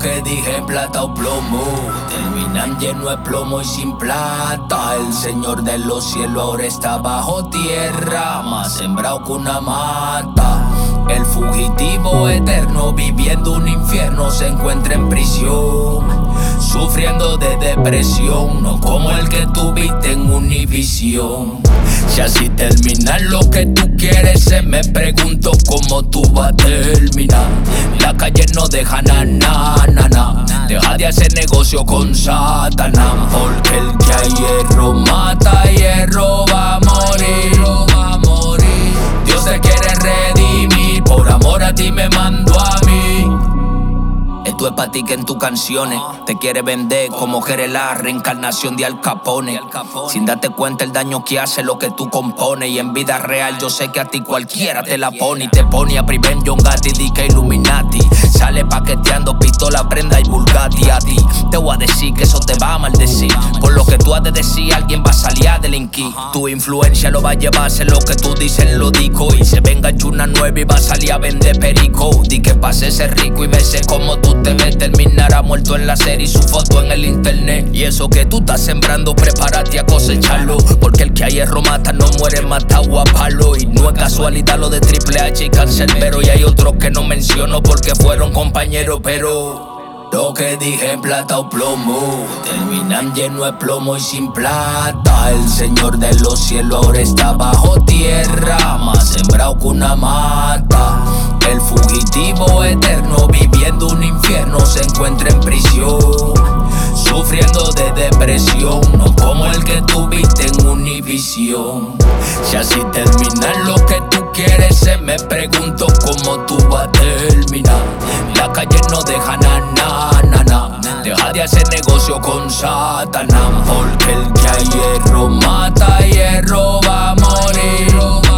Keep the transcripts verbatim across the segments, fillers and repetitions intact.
que dije plata o plomo, terminan lleno de plomo y sin plata. El Señor de los cielos ahora está bajo tierra, más sembrado que una mata. El fugitivo eterno viviendo un infierno se encuentra en prisión, sufriendo de depresión, no como el que tuviste en Univisión. Si así terminar lo que tú quieres, se me pregunto cómo tú vas a terminar. La calle no deja na na na na. Deja de hacer negocio con Satanás, porque el que a hierro mata, hierro va a morir. Dios te quiere redimir, por amor a ti me mandó a mí. Esto es pa' ti que en tus canciones te quiere vender como que eres la reencarnación de Al Capone, sin darte cuenta el daño que hace lo que tú compones. Y en vida real yo sé que a ti cualquiera te la pone y te pone a Priven, John Gatti, D K Illuminati. Sale paqueteando pistola, prenda y Bugatti a ti. Te voy a decir que eso te va a maldecir. Por lo que tú has de decir, alguien va a salir a delinquir. Tu influencia lo va a llevar a hacer lo que tú dices, lo digo. Y se venga una nueva y va a salir a vender perico. Di que pase ese rico y vese como tú te ves. Terminará muerto en la serie y su foto en el internet. Y eso que tú estás sembrando, prepárate a cosecharlo, porque el que a hierro mata no muere matado a palo. Y no es casualidad lo de Triple H y Cancerbero. Y hay otros que no menciono porque fueron compañeros, pero lo que dije plata o plomo, terminan lleno de plomo y sin plata. El Señor de los cielos ahora está bajo tierra, más sembrado que una mata. El fugitivo eterno viviendo un infierno se encuentra en prisión, sufriendo de depresión, no como el que tuviste en Univisión. Si así terminar lo que tú quieres, se me pregunto cómo tú vas a terminar. La calle no deja na na na na. Deja de hacer negocio con Satanás, porque el que a hierro mata, hierro va a morir.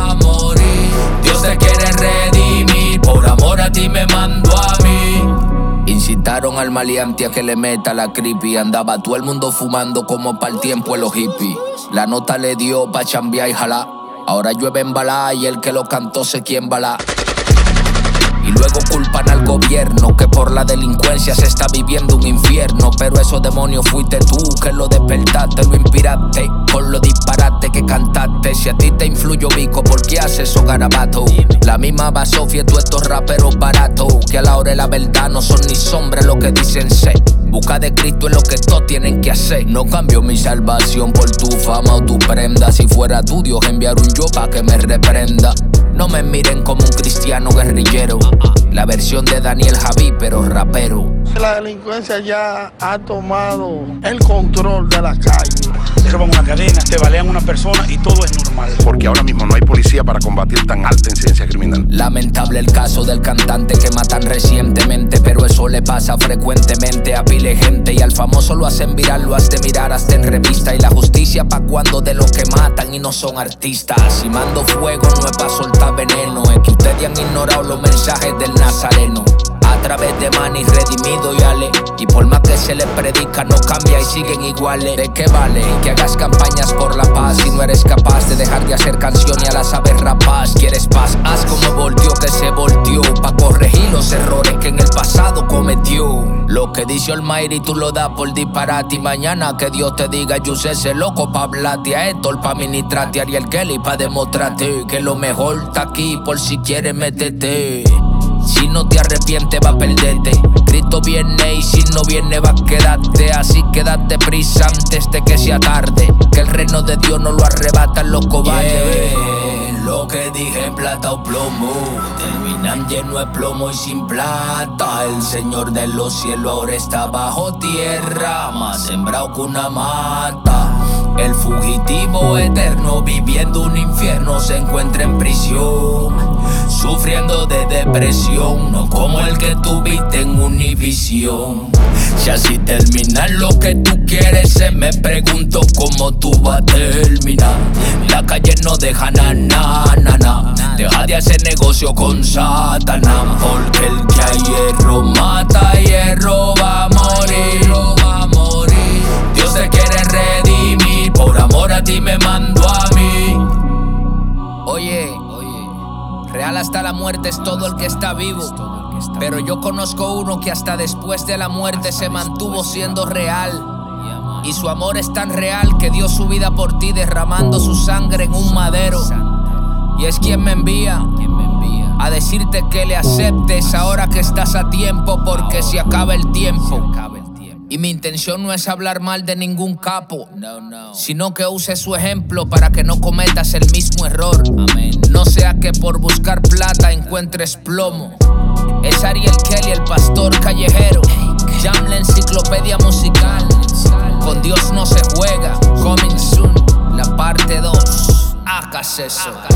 Dios te quiere redimir, por amor a ti me mandó a mí. Incitaron al maleante a que le meta la creepy. Andaba todo el mundo fumando como para el tiempo de los hippies. La nota le dio pa' chambear y jalar. Ahora llueve en balá y el que lo cantó sé quién balá. Y luego culpan al gobierno que por la delincuencia se está viviendo un infierno. Pero esos demonios fuiste tú que lo despertaste, lo inspiraste por lo disparate que cantaste. Si a ti te influyó Vico, ¿por qué haces esos garabatos? La misma Basofia y todos estos raperos baratos, que a la hora de la verdad no son ni sombra lo que dicen ser. Busca de Cristo es lo que todos tienen que hacer. No cambio mi salvación por tu fama o tu prenda. Si fuera tu Dios enviar un yo pa' que me reprenda. No me miren como un cristiano guerrillero, la versión de Daniel Javí pero rapero. La delincuencia ya ha tomado el control de la calle. Te roban una cadena, te balean una persona y todo es normal. Porque ahora mismo no hay policía para combatir tan alta incidencia criminal. Lamentable el caso del cantante que matan recientemente, pero eso le pasa frecuentemente a pile gente. Y al famoso lo hacen viral, lo has de mirar hasta en revista. Y la justicia pa' cuando de los que matan y no son artistas. Si mando fuego no es pa' soltar veneno, es que ustedes han ignorado los mensajes del Nazareno. A través de Manny redimido y Ale, y por más que se les predica no cambia y siguen iguales. ¿De qué vale que hagas campañas por la paz si no eres capaz de dejar de hacer canción y a la saber rapaz? ¿Quieres paz? Haz como volteó que se volteó, pa' corregir los errores que en el pasado cometió. Lo que dice Almighty tú lo das por disparate, y mañana que Dios te diga yo sé ese loco pa' hablarte a Héctor, pa' ministrarte a Ariel Kelly, pa' demostrarte que lo mejor está aquí por si quieres métete. Si no te arrepientes va a perderte. Cristo viene y si no viene va a quedarte. Así que date prisa antes de que sea tarde, que el reino de Dios no lo arrebatan los cobardes. Yeah, lo que dije plata o plomo, terminan lleno de plomo y sin plata. El Señor de los cielos ahora está bajo tierra, más sembrado que una mata. El fugitivo eterno viviendo un infierno se encuentra en prisión, sufriendo de depresión, no como el que tuviste en Univisión. Si así terminar lo que tú quieres, se me pregunto cómo tú vas a terminar. La calle no deja na na na na. Deja de hacer negocio con Satanás, porque el que a hierro mata, hierro va a morir. Dios te quiere redimir, por amor a ti me mandó a mí. Oye, oye, real hasta la muerte es todo el que está vivo. Pero yo conozco uno que hasta después de la muerte se mantuvo siendo real. Y su amor es tan real que dio su vida por ti, derramando su sangre en un madero. Y es quien me envía a decirte que le aceptes ahora que estás a tiempo, porque se acaba el tiempo. Y mi intención no es hablar mal de ningún capo, sino que uses su ejemplo para que no cometas el mismo error. No sea que por buscar plata encuentres plomo. Es Ariel Kelly, el pastor callejero. Jam, la enciclopedia musical. Con Dios no se juega. Coming soon, la parte dos. Hagas eso.